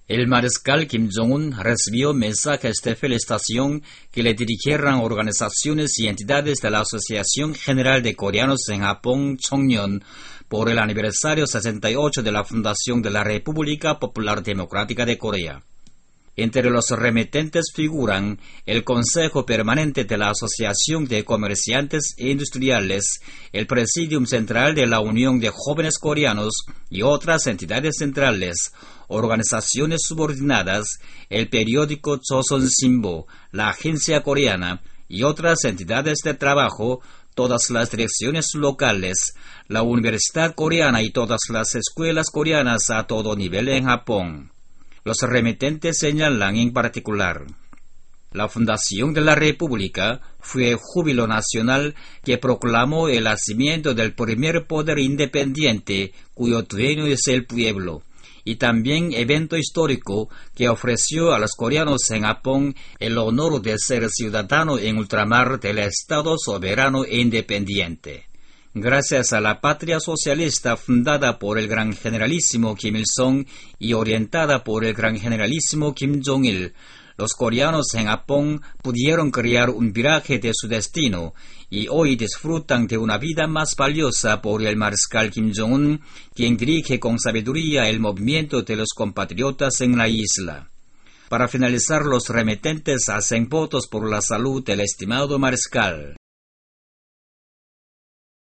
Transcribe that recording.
El mariscal Kim Jong-un recibió mensajes de felicitación que le dirigieron organizaciones y entidades de la Asociación General de Coreanos en Japón, Cheongyeon, por el aniversario 68 de la fundación de la República Popular Democrática de Corea. Entre los remitentes figuran el Consejo Permanente de la Asociación de Comerciantes e Industriales, el Presidium Central de la Unión de Jóvenes Coreanos y otras entidades centrales, organizaciones subordinadas, el periódico Choson Sinbo, la Agencia Coreana y otras entidades de trabajo, todas las direcciones locales, la Universidad Coreana y todas las escuelas coreanas a todo nivel en Japón. Los remitentes señalan en particular: la fundación de la República fue júbilo nacional que proclamó el nacimiento del primer poder independiente cuyo dueño es el pueblo, y también evento histórico que ofreció a los coreanos en Japón el honor de ser ciudadano en ultramar del Estado soberano e independiente. Gracias a la patria socialista fundada por el gran generalísimo Kim Il-sung y orientada por el gran generalísimo Kim Jong-il, los coreanos en Japón pudieron crear un viraje de su destino y hoy disfrutan de una vida más valiosa por el mariscal Kim Jong-un, quien dirige con sabiduría el movimiento de los compatriotas en la isla. Para finalizar, los remitentes hacen votos por la salud del estimado mariscal.